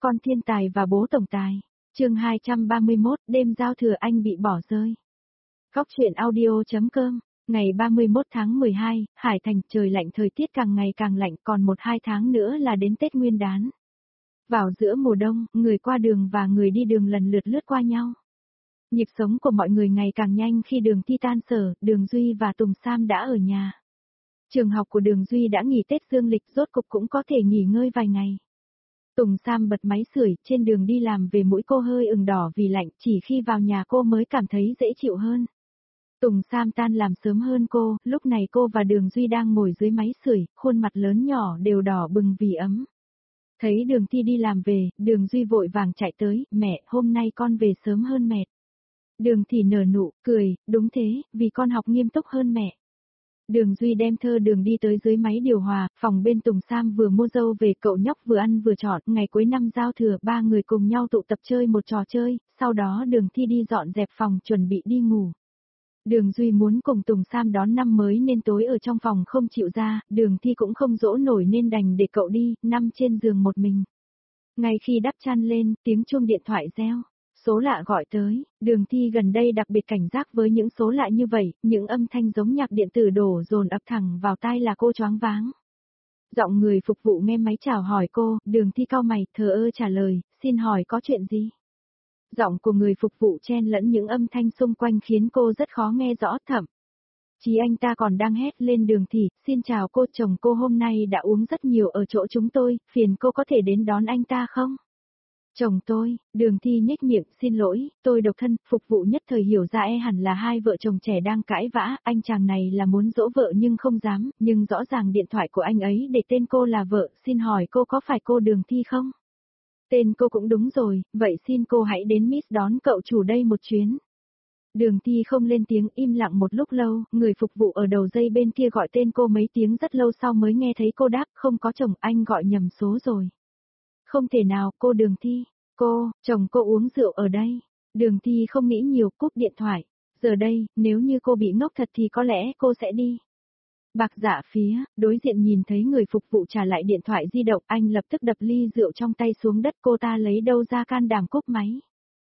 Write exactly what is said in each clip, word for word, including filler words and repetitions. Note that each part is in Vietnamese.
Con thiên tài và bố tổng tài. Chương hai trăm ba mươi mốt, đêm giao thừa anh bị bỏ rơi. Góc truyện audio chấm com. Ngày ba mươi mốt tháng mười hai, Hải Thành, trời lạnh, thời tiết càng ngày càng lạnh, còn một hai tháng nữa là đến Tết Nguyên đán. Vào giữa mùa đông, người qua đường và người đi đường lần lượt lướt qua nhau. Nhịp sống của mọi người ngày càng nhanh khi Đường Thi tan sở, Đường Duy và Tùng Sam đã ở nhà. Trường học của Đường Duy đã nghỉ Tết dương lịch, rốt cục cũng có thể nghỉ ngơi vài ngày. Tùng Sam bật máy sưởi, trên đường đi làm về mũi cô hơi ửng đỏ vì lạnh, chỉ khi vào nhà cô mới cảm thấy dễ chịu hơn. Tùng Sam tan làm sớm hơn cô, lúc này cô và Đường Duy đang ngồi dưới máy sưởi, khuôn mặt lớn nhỏ đều đỏ bừng vì ấm. Thấy Đường Thi đi làm về, Đường Duy vội vàng chạy tới, mẹ, hôm nay con về sớm hơn mẹ. Đường Thi nở nụ, cười, đúng thế, vì con học nghiêm túc hơn mẹ. Đường Duy đem thơ Đường đi tới dưới máy điều hòa, phòng bên Tùng Sam vừa mua dâu về, cậu nhóc vừa ăn vừa trọt, ngày cuối năm giao thừa ba người cùng nhau tụ tập chơi một trò chơi, sau đó Đường Thi đi dọn dẹp phòng chuẩn bị đi ngủ. Đường Duy muốn cùng Tùng Sam đón năm mới nên tối ở trong phòng không chịu ra, Đường Thi cũng không dỗ nổi nên đành để cậu đi, nằm trên giường một mình. Ngay khi đắp chăn lên, tiếng chuông điện thoại reo. Số lạ gọi tới, Đường Thi gần đây đặc biệt cảnh giác với những số lạ như vậy, những âm thanh giống nhạc điện tử đổ dồn ập thẳng vào tai là cô choáng váng. Giọng người phục vụ nghe máy chào hỏi cô, Đường Thi cau mày, thờ ơ trả lời, xin hỏi có chuyện gì? Giọng của người phục vụ chen lẫn những âm thanh xung quanh khiến cô rất khó nghe rõ, thậm chí anh ta còn đang hét lên Đường Thi, xin chào cô, chồng cô hôm nay đã uống rất nhiều ở chỗ chúng tôi, phiền cô có thể đến đón anh ta không? Chồng tôi, Đường Thi nhếch miệng, xin lỗi, tôi độc thân, phục vụ nhất thời hiểu ra e hẳn là hai vợ chồng trẻ đang cãi vã, anh chàng này là muốn dỗ vợ nhưng không dám, nhưng rõ ràng điện thoại của anh ấy để tên cô là vợ, xin hỏi cô có phải cô Đường Thi không? Tên cô cũng đúng rồi, vậy xin cô hãy đến Miss đón cậu chủ đây một chuyến. Đường Thi không lên tiếng, im lặng một lúc lâu, người phục vụ ở đầu dây bên kia gọi tên cô mấy tiếng rất lâu sau mới nghe thấy cô đáp, không có chồng, anh gọi nhầm số rồi. Không thể nào, cô Đường Thi, cô, chồng cô uống rượu ở đây. Đường Thi không nghĩ nhiều, cúp điện thoại. Giờ đây, nếu như cô bị ngốc thật thì có lẽ cô sẽ đi. Bạc Dạ phía, đối diện nhìn thấy người phục vụ trả lại điện thoại di động, anh lập tức đập ly rượu trong tay xuống đất, cô ta lấy đâu ra can đảm cúp máy.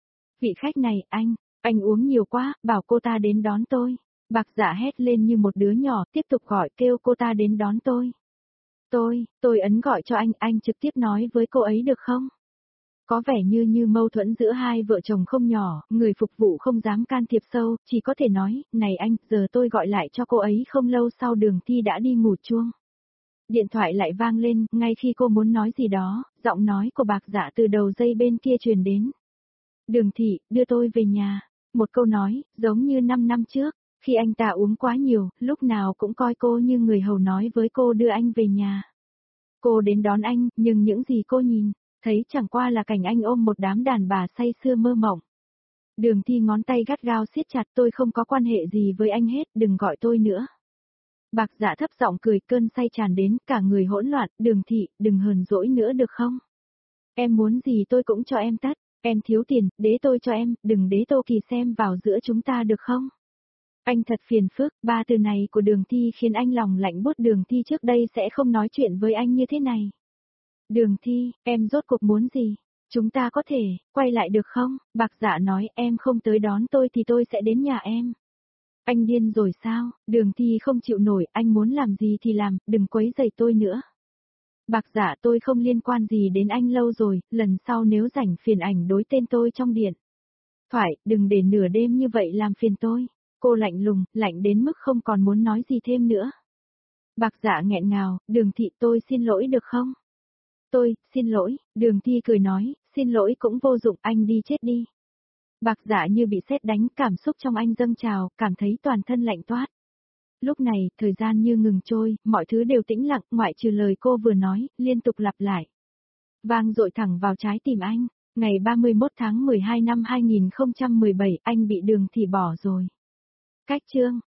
Vị khách này, anh, anh uống nhiều quá, bảo cô ta đến đón tôi. Bạc Dạ hét lên như một đứa nhỏ, tiếp tục gọi, kêu cô ta đến đón tôi. Tôi, tôi ấn gọi cho anh, anh trực tiếp nói với cô ấy được không? Có vẻ như như mâu thuẫn giữa hai vợ chồng không nhỏ, người phục vụ không dám can thiệp sâu, chỉ có thể nói, này anh, giờ tôi gọi lại cho cô ấy không lâu sau Đường Thi đã đi ngủ chuông. Điện thoại lại vang lên, ngay khi cô muốn nói gì đó, giọng nói của Bạc Dạ từ đầu dây bên kia truyền đến. Đường Thị, đưa tôi về nhà. Một câu nói, giống như năm năm trước, khi anh ta uống quá nhiều, lúc nào cũng coi cô như người hầu nói với cô đưa anh về nhà. Cô đến đón anh, nhưng những gì cô nhìn, thấy chẳng qua là cảnh anh ôm một đám đàn bà say sưa mơ mộng. Đường Thi ngón tay gắt gao siết chặt, tôi không có quan hệ gì với anh hết, đừng gọi tôi nữa. Bạc Dạ thấp giọng cười, cơn say tràn đến, cả người hỗn loạn, Đường Thị, đừng hờn dỗi nữa được không? Em muốn gì tôi cũng cho em tất, em thiếu tiền, đế tôi cho em, đừng đế Tô Kỳ xem vào giữa chúng ta được không? Anh thật phiền phức, ba từ này của Đường Thi khiến anh lòng lạnh buốt, Đường Thi trước đây sẽ không nói chuyện với anh như thế này. Đường Thi, em rốt cuộc muốn gì? Chúng ta có thể, quay lại được không? Bạc Dạ nói, em không tới đón tôi thì tôi sẽ đến nhà em. Anh điên rồi sao? Đường Thi không chịu nổi, anh muốn làm gì thì làm, đừng quấy rầy tôi nữa. Bạc Dạ, tôi không liên quan gì đến anh lâu rồi, lần sau nếu rảnh phiền ảnh đối tên tôi trong điện thoại, đừng để nửa đêm như vậy làm phiền tôi. Cô lạnh lùng, lạnh đến mức không còn muốn nói gì thêm nữa. Bạc Dạ nghẹn ngào, Đường Thị, tôi xin lỗi được không? Tôi, xin lỗi, Đường Thi cười nói, xin lỗi cũng vô dụng, anh đi chết đi. Bạc Dạ như bị sét đánh, cảm xúc trong anh dâng trào, cảm thấy toàn thân lạnh toát. Lúc này, thời gian như ngừng trôi, mọi thứ đều tĩnh lặng, ngoại trừ lời cô vừa nói, liên tục lặp lại. Vang dội thẳng vào trái tim anh, ngày ba mươi mốt tháng mười hai năm hai nghìn không trăm mười bảy, anh bị Đường Thi bỏ rồi. Cách chương